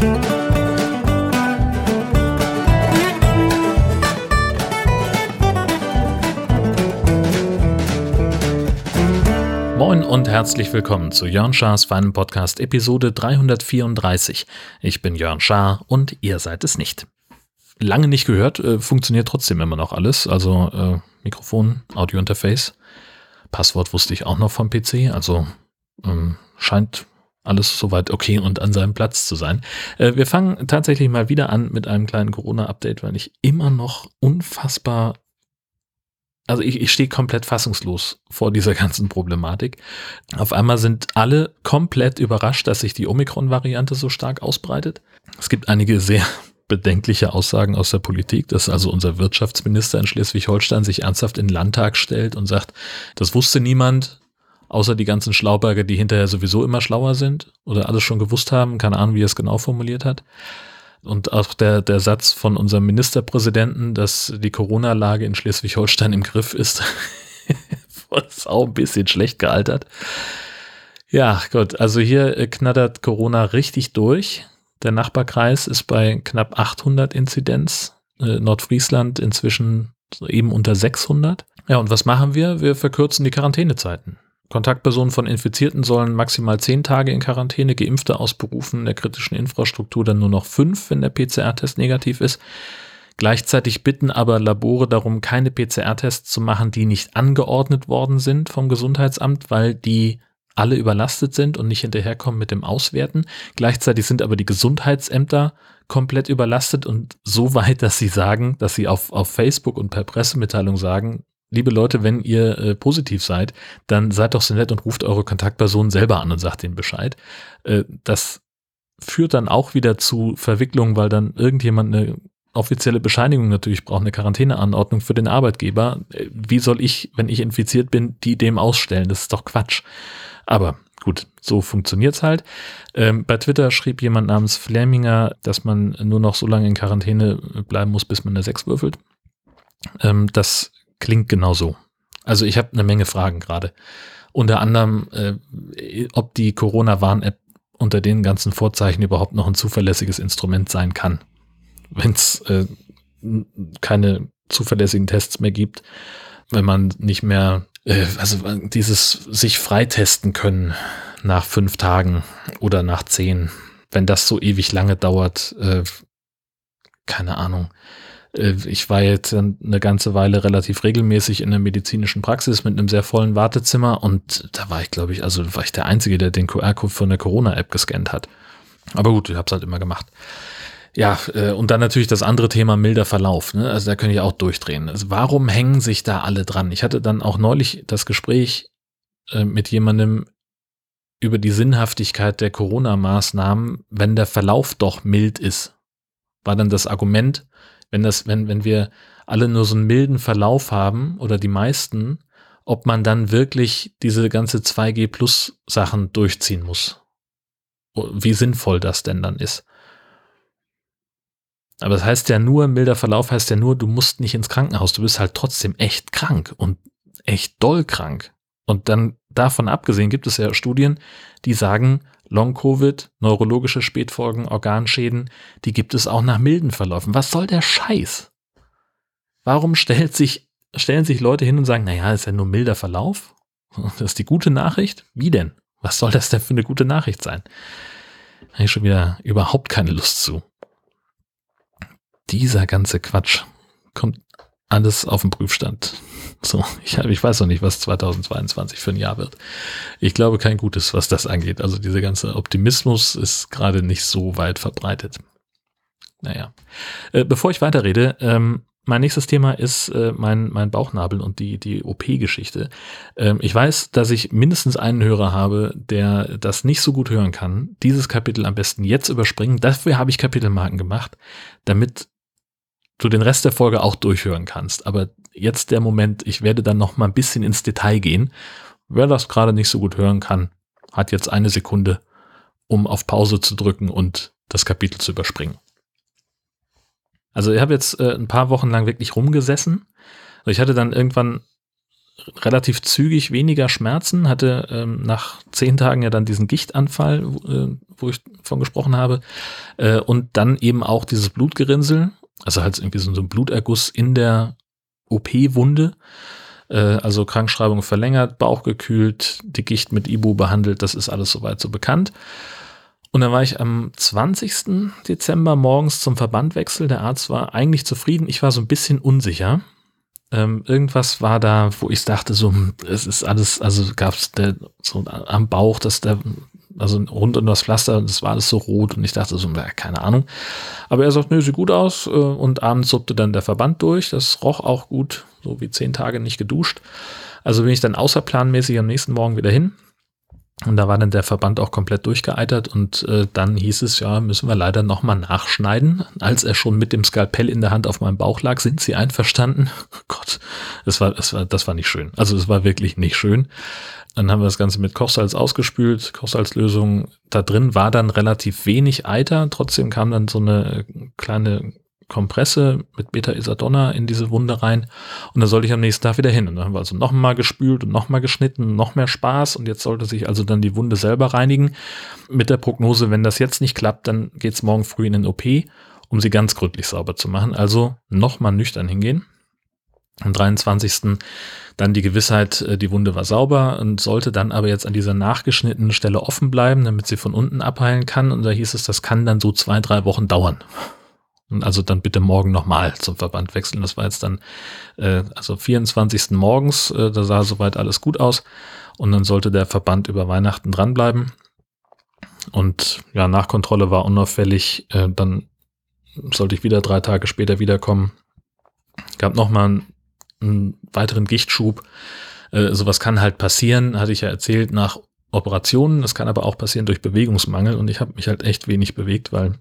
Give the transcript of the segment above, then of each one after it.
Moin und herzlich willkommen zu Jörn Schars feinem Podcast Episode 334. Ich bin Jörn Schaar und ihr seid es nicht. Lange nicht gehört, funktioniert trotzdem immer noch alles. Also Mikrofon, Audiointerface, Passwort wusste ich auch noch vom PC. Also scheint alles soweit okay und an seinem Platz zu sein. Wir fangen tatsächlich mal wieder an mit einem kleinen Corona-Update, weil ich immer noch unfassbar... Also ich stehe komplett fassungslos vor dieser ganzen Problematik. Auf einmal sind alle komplett überrascht, dass sich die Omikron-Variante so stark ausbreitet. Es gibt einige sehr bedenkliche Aussagen aus der Politik, dass also unser Wirtschaftsminister in Schleswig-Holstein sich ernsthaft in den Landtag stellt und sagt, das wusste niemand, außer die ganzen Schlauberger, die hinterher sowieso immer schlauer sind oder alles schon gewusst haben. Keine Ahnung, wie er es genau formuliert hat. Und auch der Satz von unserem Ministerpräsidenten, dass die Corona-Lage in Schleswig-Holstein im Griff ist, ist auch ein bisschen schlecht gealtert. Ja, Gott, also hier knattert Corona richtig durch. Der Nachbarkreis ist bei knapp 800 Inzidenz. Nordfriesland inzwischen eben unter 600. Ja, und was machen wir? Wir verkürzen die Quarantänezeiten. Kontaktpersonen von Infizierten sollen maximal 10 Tage in Quarantäne, Geimpfte aus Berufen der kritischen Infrastruktur dann nur noch 5, wenn der PCR-Test negativ ist. Gleichzeitig bitten aber Labore darum, keine PCR-Tests zu machen, die nicht angeordnet worden sind vom Gesundheitsamt, weil die alle überlastet sind und nicht hinterherkommen mit dem Auswerten. Gleichzeitig sind aber die Gesundheitsämter komplett überlastet und so weit, dass sie sagen, dass sie auf Facebook und per Pressemitteilung sagen, liebe Leute, wenn ihr positiv seid, dann seid doch so nett und ruft eure Kontaktpersonen selber an und sagt ihnen Bescheid. Das führt dann auch wieder zu Verwicklungen, weil dann irgendjemand eine offizielle Bescheinigung natürlich braucht, eine Quarantäneanordnung für den Arbeitgeber. Wie soll ich, wenn ich infiziert bin, die dem ausstellen? Das ist doch Quatsch. Aber gut, so funktioniert's halt. Bei Twitter schrieb jemand namens Fleminger, dass man nur noch so lange in Quarantäne bleiben muss, bis man eine 6 würfelt. Das klingt genauso. Also ich habe eine Menge Fragen gerade. Unter anderem, ob die Corona-Warn-App unter den ganzen Vorzeichen überhaupt noch ein zuverlässiges Instrument sein kann. Wenn es keine zuverlässigen Tests mehr gibt, wenn man nicht mehr, also dieses sich freitesten können nach 5 Tagen oder nach 10, wenn das so ewig lange dauert, keine Ahnung. Ich war jetzt eine ganze Weile relativ regelmäßig in der medizinischen Praxis mit einem sehr vollen Wartezimmer und da war ich, glaube ich, war ich der Einzige, der den QR-Code von der Corona-App gescannt hat. Aber gut, ich habe es halt immer gemacht. Ja, und dann natürlich das andere Thema milder Verlauf, ne? Also da könnte ich auch durchdrehen. Also warum hängen sich da alle dran? Ich hatte dann auch neulich das Gespräch mit jemandem über die Sinnhaftigkeit der Corona-Maßnahmen, wenn der Verlauf doch mild ist. War dann das Argument, wenn wir alle nur so einen milden Verlauf haben oder die meisten, ob man dann wirklich diese ganze 2G-Plus-Sachen durchziehen muss. Wie sinnvoll das denn dann ist. Aber das heißt ja nur, milder Verlauf heißt ja nur, du musst nicht ins Krankenhaus, du bist halt trotzdem echt krank und echt doll krank. Und dann davon abgesehen gibt es ja Studien, die sagen, Long-Covid, neurologische Spätfolgen, Organschäden, die gibt es auch nach milden Verläufen. Was soll der Scheiß? Warum stellen sich Leute hin und sagen, naja, ist ja nur milder Verlauf? Das ist die gute Nachricht? Wie denn? Was soll das denn für eine gute Nachricht sein? Da habe ich schon wieder überhaupt keine Lust zu. Dieser ganze Quatsch kommt alles auf den Prüfstand. So, ich weiß noch nicht, was 2022 für ein Jahr wird. Ich glaube kein Gutes, was das angeht. Also dieser ganze Optimismus ist gerade nicht so weit verbreitet. Naja. Bevor ich weiterrede, mein nächstes Thema ist mein Bauchnabel und die OP-Geschichte. Ich weiß, dass ich mindestens einen Hörer habe, der das nicht so gut hören kann. Dieses Kapitel am besten jetzt überspringen. Dafür habe ich Kapitelmarken gemacht, damit du den Rest der Folge auch durchhören kannst. Aber jetzt der Moment, ich werde dann noch mal ein bisschen ins Detail gehen. Wer das gerade nicht so gut hören kann, hat jetzt 1 Sekunde, um auf Pause zu drücken und das Kapitel zu überspringen. Also ich habe jetzt ein paar Wochen lang wirklich rumgesessen. Ich hatte dann irgendwann relativ zügig weniger Schmerzen, hatte nach 10 Tagen ja dann diesen Gichtanfall, wo ich von gesprochen habe, und dann eben auch dieses Blutgerinnsel, also halt irgendwie so ein Bluterguss in der OP-Wunde, also Krankschreibung verlängert, Bauch gekühlt, die Gicht mit Ibu behandelt, das ist alles soweit so bekannt. Und dann war ich am 20. Dezember morgens zum Verbandwechsel. Der Arzt war eigentlich zufrieden, ich war so ein bisschen unsicher. Irgendwas war da, wo ich dachte, so, es ist alles, also gab es so am Bauch, also rund um das Pflaster, das war alles so rot und ich dachte so, keine Ahnung. Aber er sagt, nö, sieht gut aus, und abends suppte dann der Verband durch, das roch auch gut, so wie 10 Tage nicht geduscht. Also bin ich dann außerplanmäßig am nächsten Morgen wieder hin. Und da war dann der Verband auch komplett durchgeeitert und dann hieß es, ja, müssen wir leider nochmal nachschneiden. Als er schon mit dem Skalpell in der Hand auf meinem Bauch lag, sind Sie einverstanden? Oh Gott, das war nicht schön. Also es war wirklich nicht schön. Dann haben wir das Ganze mit Kochsalz ausgespült, Kochsalzlösung. Da drin war dann relativ wenig Eiter. Trotzdem kam dann so eine kleine Kompresse mit Beta-Isadonna in diese Wunde rein und dann sollte ich am nächsten Tag wieder hin und dann haben wir also nochmal gespült und nochmal geschnitten, noch mehr Spaß und jetzt sollte sich also dann die Wunde selber reinigen mit der Prognose, wenn das jetzt nicht klappt, dann geht's morgen früh in den OP, um sie ganz gründlich sauber zu machen, also nochmal nüchtern hingehen. Am 23. dann die Gewissheit, die Wunde war sauber und sollte dann aber jetzt an dieser nachgeschnittenen Stelle offen bleiben, damit sie von unten abheilen kann und da hieß es, das kann dann so 2-3 Wochen dauern. Und also dann bitte morgen nochmal zum Verband wechseln. Das war jetzt dann also 24. morgens, da sah soweit alles gut aus. Und dann sollte der Verband über Weihnachten dranbleiben. Und ja, Nachkontrolle war unauffällig. Dann sollte ich wieder 3 Tage später wiederkommen. Gab nochmal einen weiteren Gichtschub. Sowas kann halt passieren, hatte ich ja erzählt, nach Operationen. Das kann aber auch passieren durch Bewegungsmangel. Und ich habe mich halt echt wenig bewegt, weil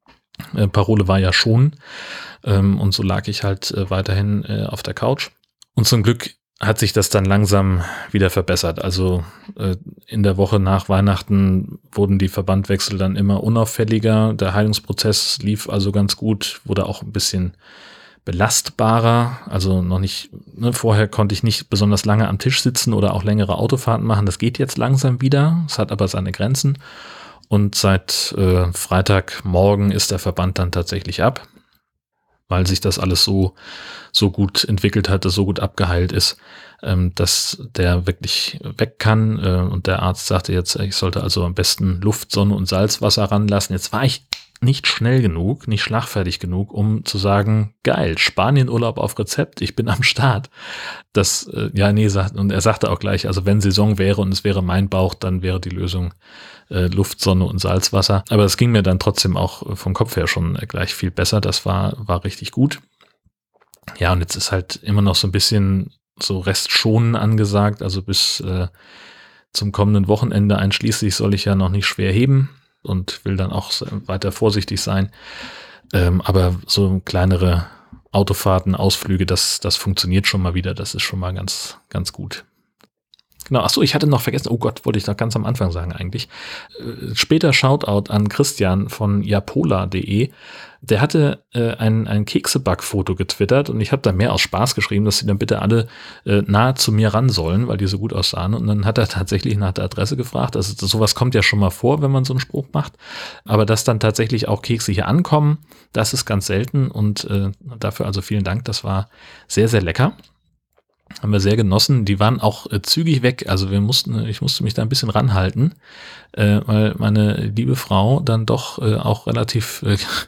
Parole war ja schon und so lag ich halt weiterhin auf der Couch und zum Glück hat sich das dann langsam wieder verbessert, also in der Woche nach Weihnachten wurden die Verbandwechsel dann immer unauffälliger, der Heilungsprozess lief also ganz gut, wurde auch ein bisschen belastbarer, also noch nicht, vorher konnte ich nicht besonders lange am Tisch sitzen oder auch längere Autofahrten machen, das geht jetzt langsam wieder, es hat aber seine Grenzen. Und seit Freitagmorgen ist der Verband dann tatsächlich ab, weil sich das alles so gut entwickelt hat, so gut abgeheilt ist, dass der wirklich weg kann. Und der Arzt sagte jetzt, ich sollte also am besten Luft, Sonne und Salzwasser ranlassen. Jetzt war ich nicht schnell genug, nicht schlagfertig genug, um zu sagen, geil, Spanienurlaub auf Rezept, ich bin am Start. Das, und er sagte auch gleich, also wenn Saison wäre und es wäre mein Bauch, dann wäre die Lösung Luft, Sonne und Salzwasser. Aber es ging mir dann trotzdem auch vom Kopf her schon gleich viel besser. Das war richtig gut. Ja, und jetzt ist halt immer noch so ein bisschen so Restschonen angesagt. Also bis zum kommenden Wochenende einschließlich soll ich ja noch nicht schwer heben und will dann auch weiter vorsichtig sein. Aber so kleinere Autofahrten, Ausflüge, das funktioniert schon mal wieder. Das ist schon mal ganz, ganz gut. Genau, achso, ich hatte noch vergessen, oh Gott, wollte ich noch ganz am Anfang sagen eigentlich. Später Shoutout an Christian von japola.de. Der hatte ein Kekseback-Foto getwittert und ich habe da mehr aus Spaß geschrieben, dass sie dann bitte alle nahe zu mir ran sollen, weil die so gut aussahen. Und dann hat er tatsächlich nach der Adresse gefragt. Also sowas kommt ja schon mal vor, wenn man so einen Spruch macht. Aber dass dann tatsächlich auch Kekse hier ankommen, das ist ganz selten. Und dafür also vielen Dank, das war sehr, sehr lecker. Haben wir sehr genossen. Die waren auch zügig weg. Also ich musste mich da ein bisschen ranhalten, weil meine liebe Frau dann doch auch relativ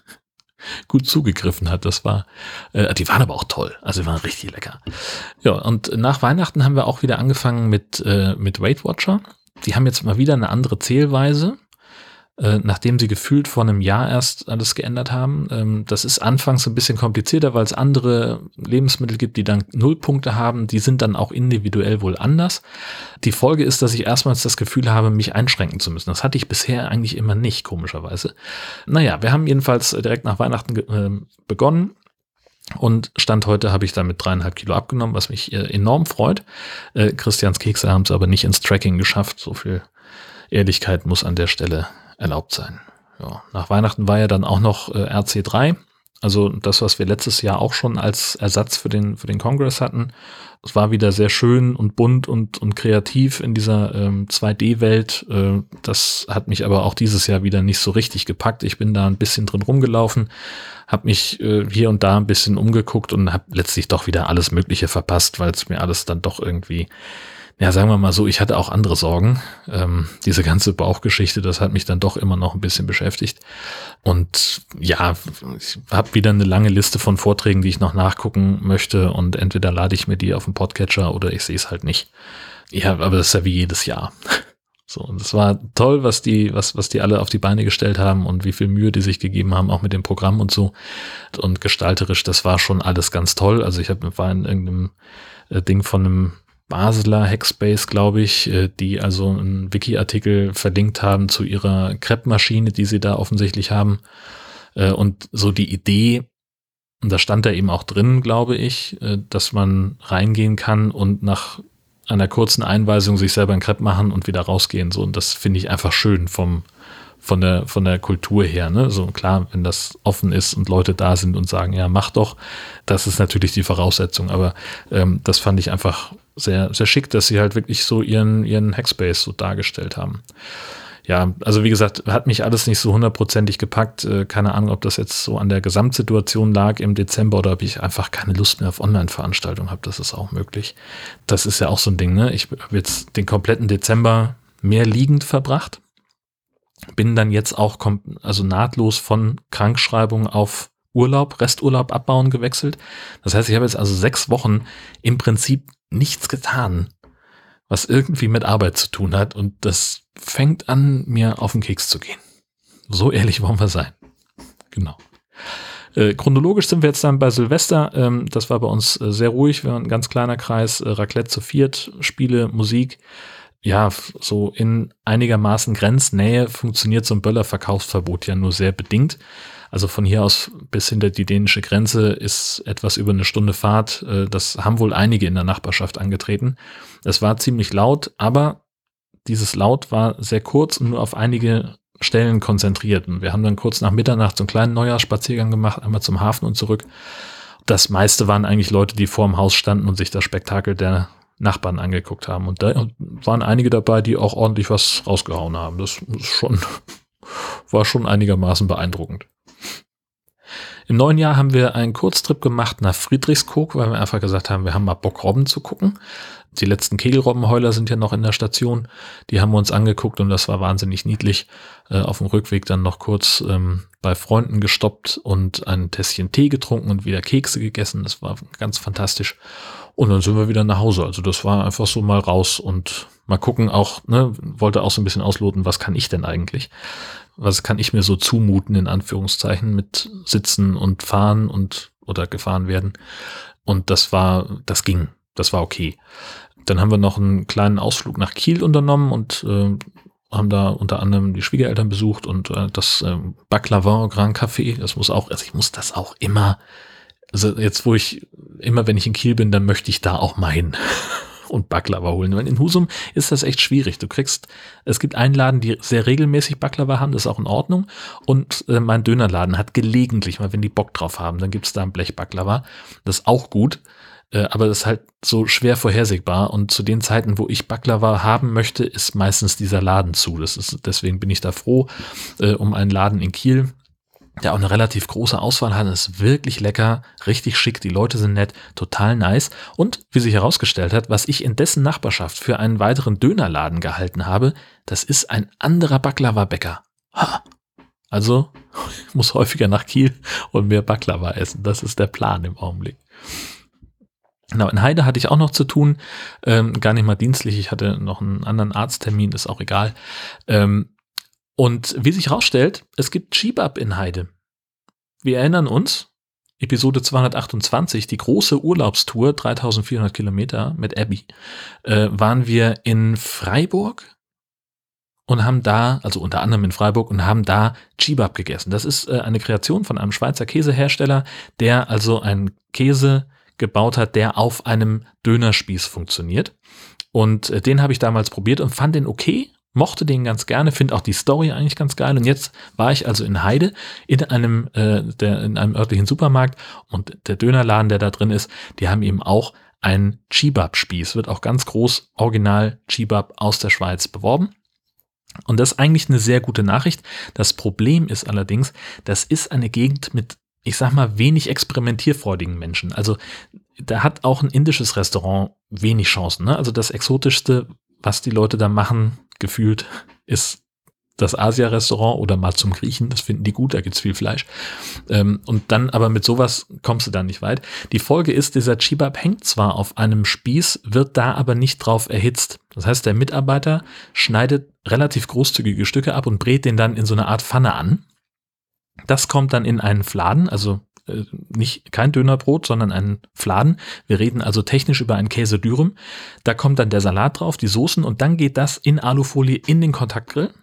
gut zugegriffen hat. Das war, die waren aber auch toll. Also die waren richtig lecker. Ja, und nach Weihnachten haben wir auch wieder angefangen mit Weight Watcher. Die haben jetzt mal wieder eine andere Zählweise, nachdem sie gefühlt vor einem Jahr erst alles geändert haben. Das ist anfangs ein bisschen komplizierter, weil es andere Lebensmittel gibt, die dann 0 Punkte haben. Die sind dann auch individuell wohl anders. Die Folge ist, dass ich erstmals das Gefühl habe, mich einschränken zu müssen. Das hatte ich bisher eigentlich immer nicht, komischerweise. Naja, wir haben jedenfalls direkt nach Weihnachten begonnen. Und Stand heute habe ich damit 3,5 Kilo abgenommen, was mich enorm freut. Christians Kekse haben es aber nicht ins Tracking geschafft. So viel Ehrlichkeit muss an der Stelle erlaubt sein. Ja, nach Weihnachten war ja dann auch noch RC3, Also das, was wir letztes Jahr auch schon als Ersatz für den Congress hatten. Es war wieder sehr schön und bunt und kreativ in dieser 2D-Welt. Das hat mich aber auch dieses Jahr wieder nicht so richtig gepackt. Ich bin da ein bisschen drin rumgelaufen, habe mich hier und da ein bisschen umgeguckt und habe letztlich doch wieder alles Mögliche verpasst, weil es mir alles dann doch irgendwie, ja, sagen wir mal so, ich hatte auch andere Sorgen. Diese ganze Bauchgeschichte, das hat mich dann doch immer noch ein bisschen beschäftigt. Und ja, ich habe wieder eine lange Liste von Vorträgen, die ich noch nachgucken möchte. Und entweder lade ich mir die auf den Podcatcher oder ich sehe es halt nicht. Ja, aber das ist ja wie jedes Jahr. So, und es war toll, was die alle auf die Beine gestellt haben und wie viel Mühe die sich gegeben haben, auch mit dem Programm und so. Und gestalterisch, das war schon alles ganz toll. Also war in irgendeinem Ding von einem Basler Hackspace, glaube ich, die also einen Wiki-Artikel verlinkt haben zu ihrer Crepe-Maschine, die sie da offensichtlich haben. Und so die Idee, und da stand da eben auch drin, glaube ich, dass man reingehen kann und nach einer kurzen Einweisung sich selber ein Crepe machen und wieder rausgehen. So, und das finde ich einfach schön von der Kultur her, ne? So klar, wenn das offen ist und Leute da sind und sagen, ja, mach doch, das ist natürlich die Voraussetzung, aber das fand ich einfach sehr, sehr schick, dass sie halt wirklich so ihren Hackspace so dargestellt haben. Ja, also wie gesagt, hat mich alles nicht so hundertprozentig gepackt. Keine Ahnung, ob das jetzt so an der Gesamtsituation lag im Dezember oder ob ich einfach keine Lust mehr auf Online-Veranstaltungen habe. Das ist auch möglich. Das ist ja auch so ein Ding, ne? Ich habe jetzt den kompletten Dezember mehr liegend verbracht. Bin dann jetzt auch nahtlos von Krankschreibung auf Resturlaub abbauen gewechselt. Das heißt, ich habe jetzt also 6 Wochen im Prinzip nichts getan, was irgendwie mit Arbeit zu tun hat. Und das fängt an, mir auf den Keks zu gehen. So ehrlich wollen wir sein. Genau. Chronologisch sind wir jetzt dann bei Silvester. Das war bei uns sehr ruhig. Wir waren ein ganz kleiner Kreis. Raclette zu 4, Spiele, Musik. Ja, so in einigermaßen Grenznähe funktioniert so ein Böller-Verkaufsverbot ja nur sehr bedingt. Also von hier aus bis hinter die dänische Grenze ist etwas über eine Stunde Fahrt. Das haben wohl einige in der Nachbarschaft angetreten. Es war ziemlich laut, aber dieses Laut war sehr kurz und nur auf einige Stellen konzentriert. Und wir haben dann kurz nach Mitternacht so einen kleinen Neujahrsspaziergang gemacht, einmal zum Hafen und zurück. Das meiste waren eigentlich Leute, die vor dem Haus standen und sich das Spektakel der Nachbarn angeguckt haben. Und da waren einige dabei, die auch ordentlich was rausgehauen haben. Das war schon einigermaßen beeindruckend. Im neuen Jahr haben wir einen Kurztrip gemacht nach Friedrichskoog, weil wir einfach gesagt haben, wir haben mal Bock, Robben zu gucken. Die letzten Kegelrobbenheuler sind ja noch in der Station. Die haben wir uns angeguckt und das war wahnsinnig niedlich. Auf dem Rückweg dann noch kurz bei Freunden gestoppt und ein Tässchen Tee getrunken und wieder Kekse gegessen. Das war ganz fantastisch. Und dann sind wir wieder nach Hause. Also das war einfach so mal raus und mal gucken auch, ne, wollte auch so ein bisschen ausloten, was kann ich denn eigentlich? Was kann ich mir so zumuten, in Anführungszeichen, mit Sitzen und Fahren oder gefahren werden. Und das ging. Das war okay. Dann haben wir noch einen kleinen Ausflug nach Kiel unternommen und haben da unter anderem die Schwiegereltern besucht und das Baklava Grand Café. Das muss auch, also ich muss das auch immer, also jetzt wenn ich in Kiel bin, dann möchte ich da auch mal hin und Baklava holen. Weil in Husum ist das echt schwierig. Es gibt einen Laden, die sehr regelmäßig Baklava haben, das ist auch in Ordnung. Und mein Dönerladen hat gelegentlich, mal wenn die Bock drauf haben, dann gibt es da ein Blech Baklava. Das ist auch gut. Aber das ist halt so schwer vorhersehbar und zu den Zeiten, wo ich Baklava haben möchte, ist meistens dieser Laden zu. Deswegen bin ich da froh um einen Laden in Kiel, der auch eine relativ große Auswahl hat. Das ist wirklich lecker, richtig schick, die Leute sind nett, total nice. Und wie sich herausgestellt hat, was ich in dessen Nachbarschaft für einen weiteren Dönerladen gehalten habe, das ist ein anderer Baklava-Bäcker. Also ich muss häufiger nach Kiel und mehr Baklava essen. Das ist der Plan im Augenblick. Genau, in Heide hatte ich auch noch zu tun, gar nicht mal dienstlich, ich hatte noch einen anderen Arzttermin, ist auch egal. Und wie sich rausstellt, es gibt Skibab in Heide. Wir erinnern uns, Episode 228, die große Urlaubstour, 3400 Kilometer mit Abby, waren wir in Freiburg und haben da, also unter anderem in Freiburg, und haben da Skibab gegessen. Das ist eine Kreation von einem Schweizer Käsehersteller, der also einen Käse gebaut hat, der auf einem Dönerspieß funktioniert. Und den habe ich damals probiert und fand den okay. mochte den ganz gerne, finde auch die Story eigentlich ganz geil. Und jetzt war ich also in Heide in einem örtlichen Supermarkt und der Dönerladen, der da drin ist, die haben eben auch einen Chibab-Spieß. Wird auch ganz groß original Chibab aus der Schweiz beworben. Und das ist eigentlich eine sehr gute Nachricht. Das Problem ist allerdings, das ist eine Gegend mit, ich sag mal, wenig experimentierfreudigen Menschen. Also da hat auch ein indisches Restaurant wenig Chancen. Ne? Also das Exotischste, was die Leute da machen, gefühlt, ist das Asia-Restaurant oder mal zum Griechen. Das finden die gut, da gibt's viel Fleisch. Und dann aber mit sowas kommst du dann nicht weit. Die Folge ist, dieser Chibab hängt zwar auf einem Spieß, wird da aber nicht drauf erhitzt. Das heißt, der Mitarbeiter schneidet relativ großzügige Stücke ab und brät den dann in so eine Art Pfanne an. Das kommt dann in einen Fladen, also kein Dönerbrot, sondern ein Fladen. Wir reden also technisch über einen Käse Dürüm. Da kommt dann der Salat drauf, die Soßen und dann geht das in Alufolie in den Kontaktgrill.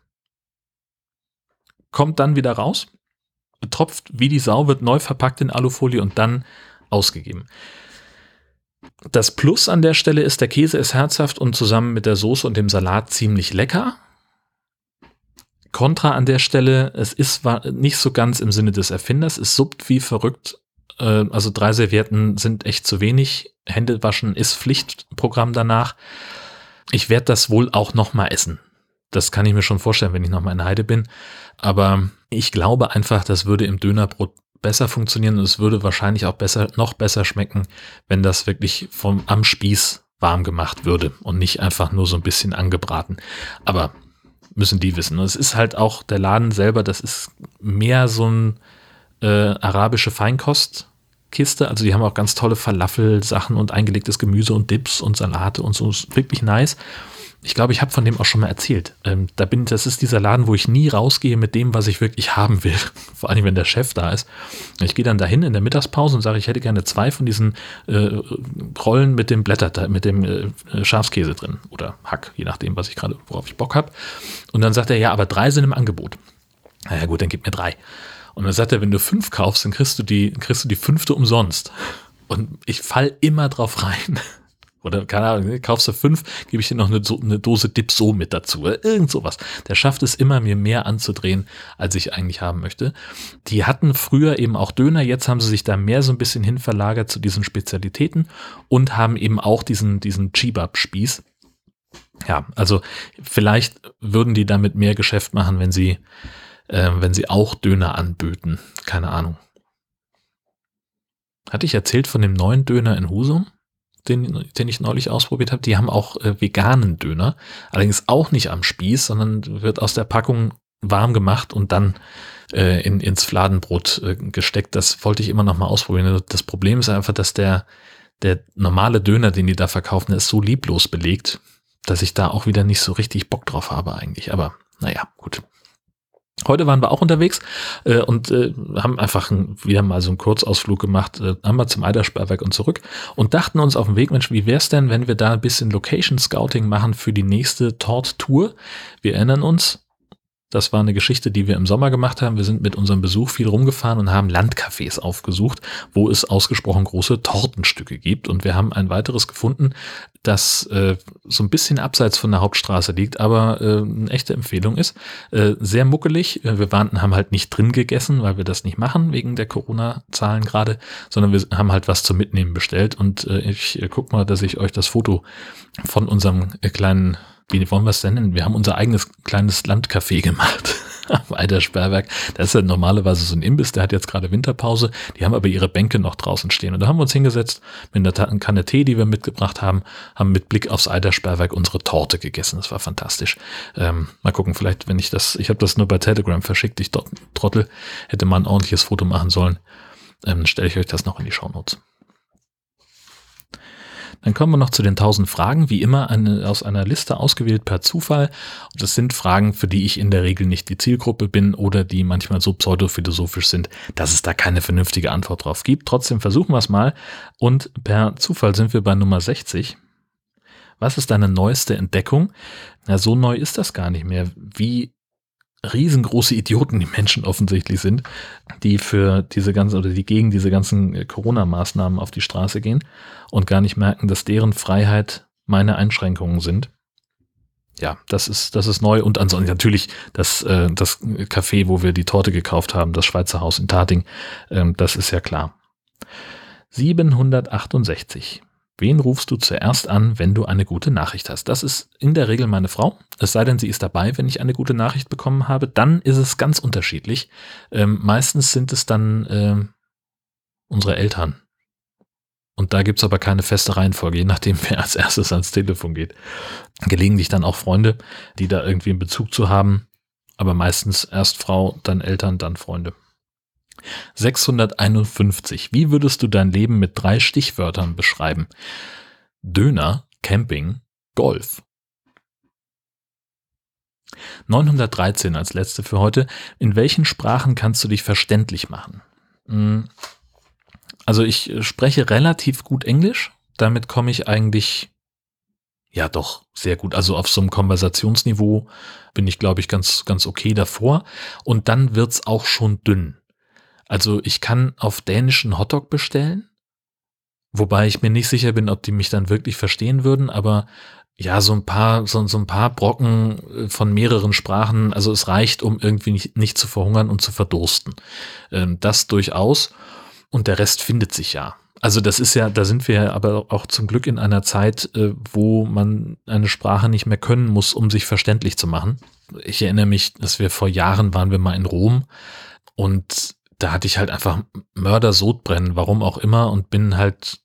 Kommt dann wieder raus, tropft wie die Sau, wird neu verpackt in Alufolie und dann ausgegeben. Das Plus an der Stelle ist, der Käse ist herzhaft und zusammen mit der Soße und dem Salat ziemlich lecker. Kontra an der Stelle, es ist nicht so ganz im Sinne des Erfinders, es suppt wie verrückt, also 3 Servietten sind echt zu wenig, Hände waschen ist Pflichtprogramm danach. Ich werde das wohl auch nochmal essen. Das kann ich mir schon vorstellen, wenn ich nochmal in Heide bin, aber ich glaube einfach, das würde im Dönerbrot besser funktionieren und es würde wahrscheinlich auch noch besser schmecken, wenn das wirklich am Spieß warm gemacht würde und nicht einfach nur so ein bisschen angebraten. Aber müssen die wissen. Und es ist halt auch der Laden selber, das ist mehr so ein arabische Feinkostkiste. Also die haben auch ganz tolle Falafel-Sachen und eingelegtes Gemüse und Dips und Salate und so. Ist wirklich nice. Ich glaube, ich habe von dem auch schon mal erzählt. Das ist dieser Laden, wo ich nie rausgehe mit dem, was ich wirklich haben will. Vor allem, wenn der Chef da ist. Ich gehe dann dahin in der Mittagspause und sage, ich hätte gerne 2 von diesen Rollen mit dem Schafskäse drin. Oder Hack, je nachdem, worauf ich Bock habe. Und dann sagt er, ja, aber 3 sind im Angebot. Naja gut, dann gib mir 3. Und dann sagt er, wenn du 5 kaufst, dann kriegst du die 5. umsonst. Und ich fall immer drauf rein. Oder, keine Ahnung, kaufst du 5, gebe ich dir noch eine Dose Dipso mit dazu. Irgend sowas. Der schafft es immer, mir mehr anzudrehen, als ich eigentlich haben möchte. Die hatten früher eben auch Döner, jetzt haben sie sich da mehr so ein bisschen hin verlagert zu diesen Spezialitäten und haben eben auch diesen Chibab-Spieß. Ja, also vielleicht würden die damit mehr Geschäft machen, wenn sie auch Döner anböten. Keine Ahnung. Hatte ich erzählt von dem neuen Döner in Husum? Den ich neulich ausprobiert habe, die haben auch veganen Döner, allerdings auch nicht am Spieß, sondern wird aus der Packung warm gemacht und dann ins Fladenbrot gesteckt. Das wollte ich immer noch mal ausprobieren. Das Problem ist einfach, dass der normale Döner, den die da verkaufen, ist so lieblos belegt, dass ich da auch wieder nicht so richtig Bock drauf habe eigentlich. Aber naja, gut. Heute waren wir auch unterwegs und haben einfach wieder mal so einen Kurzausflug gemacht, einmal zum Eidersperrwerk und zurück und dachten uns auf dem Weg, Mensch, wie wär's denn, wenn wir da ein bisschen Location Scouting machen für die nächste Tort-Tour? Wir erinnern uns, das war eine Geschichte, die wir im Sommer gemacht haben. Wir sind mit unserem Besuch viel rumgefahren und haben Landcafés aufgesucht, wo es ausgesprochen große Tortenstücke gibt. Und wir haben ein weiteres gefunden, das so ein bisschen abseits von der Hauptstraße liegt, aber eine echte Empfehlung ist. Sehr muckelig. Wir haben halt nicht drin gegessen, weil wir das nicht machen, wegen der Corona-Zahlen gerade, sondern wir haben halt was zum Mitnehmen bestellt. Und ich guck mal, dass ich euch das Foto von unserem kleinen, wie wollen wir es denn nennen? Wir haben unser eigenes kleines Landcafé gemacht am Eidersperrwerk. Das ist ja normalerweise so ein Imbiss, der hat jetzt gerade Winterpause. Die haben aber ihre Bänke noch draußen stehen. Und da haben wir uns hingesetzt mit einer Kanne Tee, die wir mitgebracht haben mit Blick aufs Eidersperrwerk unsere Torte gegessen. Das war fantastisch. Mal gucken, vielleicht, wenn ich habe das nur bei Telegram verschickt, ich Trottel, hätte mal ein ordentliches Foto machen sollen. Stelle ich euch das noch in die Shownotes. Dann kommen wir noch zu den 1000 Fragen, wie immer aus einer Liste ausgewählt per Zufall. Das sind Fragen, für die ich in der Regel nicht die Zielgruppe bin oder die manchmal so pseudophilosophisch sind, dass es da keine vernünftige Antwort drauf gibt. Trotzdem versuchen wir es mal und per Zufall sind wir bei Nummer 60. Was ist deine neueste Entdeckung? Na, so neu ist das gar nicht mehr. Wie riesengroße Idioten die Menschen offensichtlich sind, die die gegen diese ganzen Corona-Maßnahmen auf die Straße gehen und gar nicht merken, dass deren Freiheit meine Einschränkungen sind. Ja, das ist neu und ansonsten natürlich das Café, wo wir die Torte gekauft haben, das Schweizer Haus in Tating, das ist ja klar. 768. Wen rufst du zuerst an, wenn du eine gute Nachricht hast? Das ist in der Regel meine Frau, es sei denn, sie ist dabei, wenn ich eine gute Nachricht bekommen habe. Dann ist es ganz unterschiedlich. Meistens sind es dann unsere Eltern. Und da gibt's aber keine feste Reihenfolge, je nachdem, wer als erstes ans Telefon geht. Gelegentlich dann auch Freunde, die da irgendwie einen Bezug zu haben. Aber meistens erst Frau, dann Eltern, dann Freunde. 651. Wie würdest du dein Leben mit 3 Stichwörtern beschreiben? Döner, Camping, Golf. 913 als letzte für heute. In welchen Sprachen kannst du dich verständlich machen? Also ich spreche relativ gut Englisch. Damit komme ich eigentlich, ja doch, sehr gut. Also auf so einem Konversationsniveau bin ich, glaube ich, ganz okay davor. Und dann wird's auch schon dünn. Also ich kann auf Dänisch einen Hotdog bestellen, wobei ich mir nicht sicher bin, ob die mich dann wirklich verstehen würden, aber ja, so ein paar Brocken von mehreren Sprachen, also es reicht, um irgendwie nicht zu verhungern und zu verdursten. Das durchaus. Und der Rest findet sich ja. Also das ist ja, da sind wir ja aber auch zum Glück in einer Zeit, wo man eine Sprache nicht mehr können muss, um sich verständlich zu machen. Ich erinnere mich, dass wir vor Jahren waren wir mal in Rom und da hatte ich halt einfach Mörder-Sodbrennen, warum auch immer, und bin halt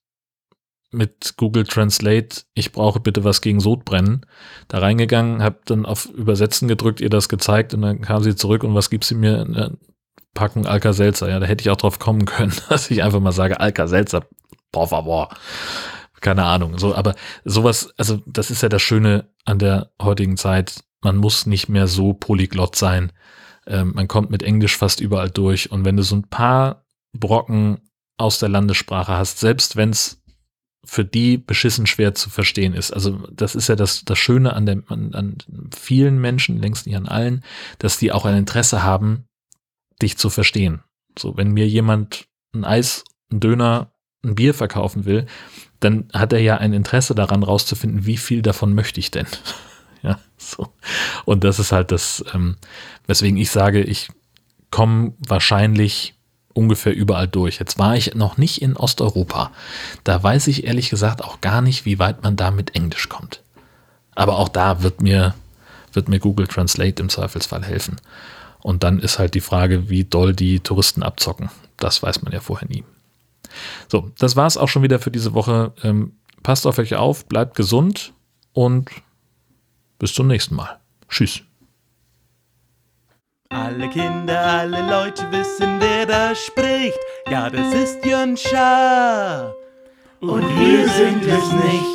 mit Google Translate, ich brauche bitte was gegen Sodbrennen, da reingegangen, habe dann auf Übersetzen gedrückt, ihr das gezeigt und dann kam sie zurück und was gibt sie mir? Eine Packung Alka-Seltzer. Ja, da hätte ich auch drauf kommen können, dass ich einfach mal sage, Alka-Seltzer, por favor. Keine Ahnung. So, aber sowas, also das ist ja das Schöne an der heutigen Zeit, man muss nicht mehr so polyglott sein. Man kommt mit Englisch fast überall durch und wenn du so ein paar Brocken aus der Landessprache hast, selbst wenn es für die beschissen schwer zu verstehen ist. Also das ist ja das Schöne an vielen Menschen, längst nicht an allen, dass die auch ein Interesse haben, dich zu verstehen. So, wenn mir jemand ein Eis, ein Döner, ein Bier verkaufen will, dann hat er ja ein Interesse daran rauszufinden, wie viel davon möchte ich denn? Ja, so. Und das ist halt das, weswegen ich sage, ich komme wahrscheinlich ungefähr überall durch. Jetzt war ich noch nicht in Osteuropa. Da weiß ich ehrlich gesagt auch gar nicht, wie weit man da mit Englisch kommt. Aber auch da wird mir Google Translate im Zweifelsfall helfen. Und dann ist halt die Frage, wie doll die Touristen abzocken. Das weiß man ja vorher nie. So, das war's auch schon wieder für diese Woche. Passt auf euch auf, bleibt gesund und bis zum nächsten Mal. Tschüss. Alle Kinder, alle Leute wissen, wer da spricht. Ja, das ist Jörn Schaar. Und wir sind es nicht.